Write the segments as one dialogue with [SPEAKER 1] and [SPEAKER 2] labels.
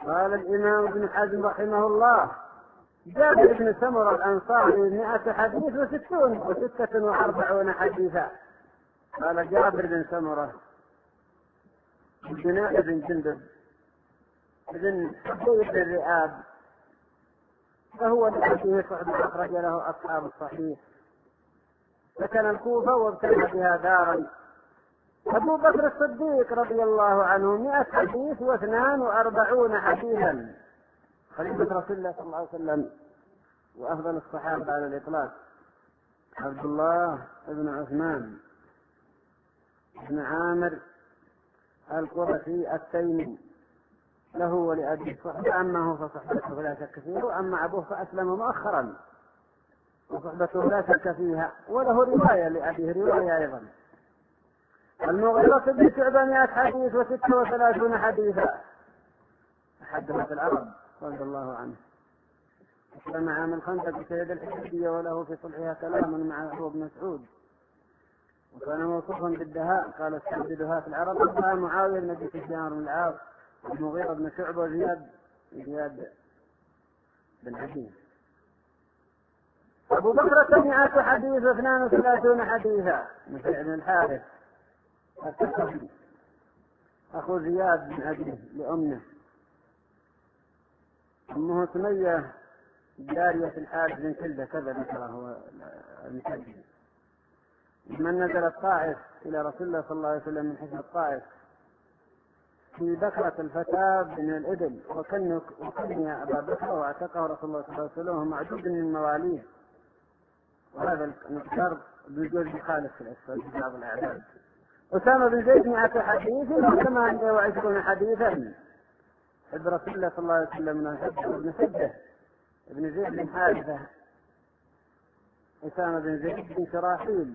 [SPEAKER 1] قال الإمام ابن حزم رحمه الله: جابر بن سمرة الأنصاري 100 حديث و46 حديثا. قال جابر بن سمرة بن جندب بن حبيب بن رئاب، فهو الذي صحبه أخرج له أصحاب الصحيح، سكن الكوفة وابتنى بها دارا. أبو بكر الصديق رضي الله عنه 100 حديث و42 حديثا، خليفة رسول الله صلى الله عليه وسلم وأفضل الصحابة على الإطلاق. عبد الله بن عثمان بن عامر القرشي التيمي، له ولأبيه صحبة، أما هو فصحبته فلا شك فيه، وأما أبوه فأسلم مؤخرا وصحبته لا شك فيها، وله رواية لأبيه رواية أيضا. المغيرة بن شعبة 100 حديث و36 حديثا، حدثت العرب رضي الله عنه. أسلم عام الخندق شهد الحديبية، وله في صلحها كلام مع أبو بن مسعود، وكان موصوفا بالدهاء. قال استعبدها في العرب وقال معاوية بن أبي سفيان بن العاص المغيرة بن شعبة وزياد بن عدي. أبو بكر 100 حديث و32 حديثا، مثل بن الحارث الثقفي أخو زياد بن عدي لأمه، أمه سمية جارية الحارث بن كلدة، كذا ذكره هو المسجد. من نزل الطائف إلى رسول الله صلى الله عليه وسلم من حسن الطائف في بكرة الفتاة من الإبل، وكني أبا بكر واعتقه رسول الله صلى الله عليه وسلم، ومعدود من مواليه، وهذا المقدار بجوز خالف في الأسفل في بعض الأعداد. أسامة بن زيد 100 حديث و28 حديثا، حب رسول الله صلى الله عليه وسلم من الحب ابن حجة ابن زيد بن حارثة، أسامة بن زيد بن شراحيل،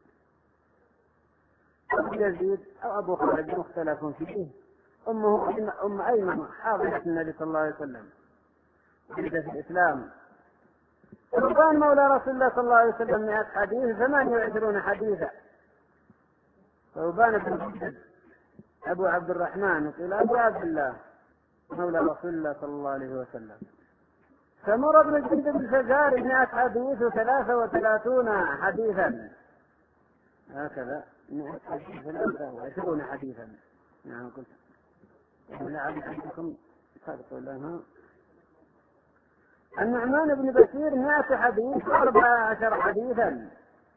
[SPEAKER 1] أبو يزيد أو أبو خالد مختلف فيه. أمه أم أيمن حاضرة النبي صلى الله عليه وسلم، ولد في الإسلام. ثوبان مولى رسول الله صلى الله عليه وسلم 100 حديث 28 حديثا. ثوبان بن حجد أبو عبد الرحمن قيل أبو عبد الله مولى رسول الله صلى الله عليه وسلم. سمر بن جندب الفزاري 100 حديث و33 حديثا، هكذا 100 حديث 23 حديثا. نعم قلت لعل عندكم صدقوا لها. النعمان بن بشير 100 حديث و14 حديثا.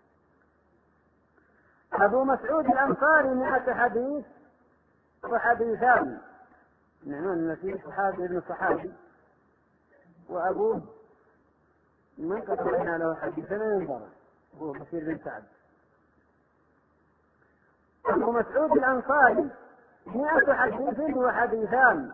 [SPEAKER 1] أبو مسعود الأنصاري 100 حديث وحديثان. النعمان بن بشير صحابي ابن صحابي، وأبوه من قطعنا له حديثا ينظر، هو بشير بن سعد. أبو مسعود الأنصاري 100 حديث وحديثان.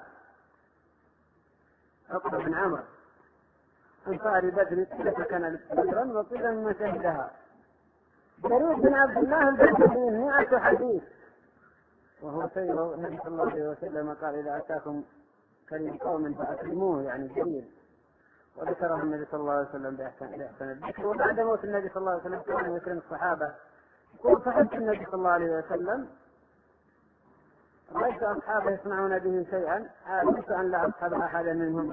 [SPEAKER 1] عقبة بن عمرو أنصاري بدري كان بدرا وقيل من شهدها. جرير بن عبد الله البجلي 100 حديث، وهو سيد النبي صلى الله عليه وسلم قال إذا أتاكم كريم قوم فأكرموه، يعني جرير، وذكره النبي صلى الله عليه وسلم بأحسن الذكر. وبعد موت النبي صلى الله عليه وسلم كان يكرم الصحابة، يقول صحبت النبي صلى الله عليه وسلم رأيت أصحابه يصنعون به شيئا عرفت أن لا أصحب أحدا منهم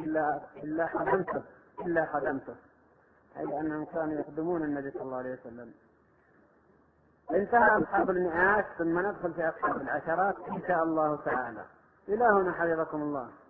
[SPEAKER 1] إلا خدمته، أي لأنهم كانوا يخدمون النبي صلى الله عليه وسلم. انتهى أصحاب المئات، ثم ندخل في أصحاب العشرات إن شاء الله تعالى. إلهنا حفظكم الله.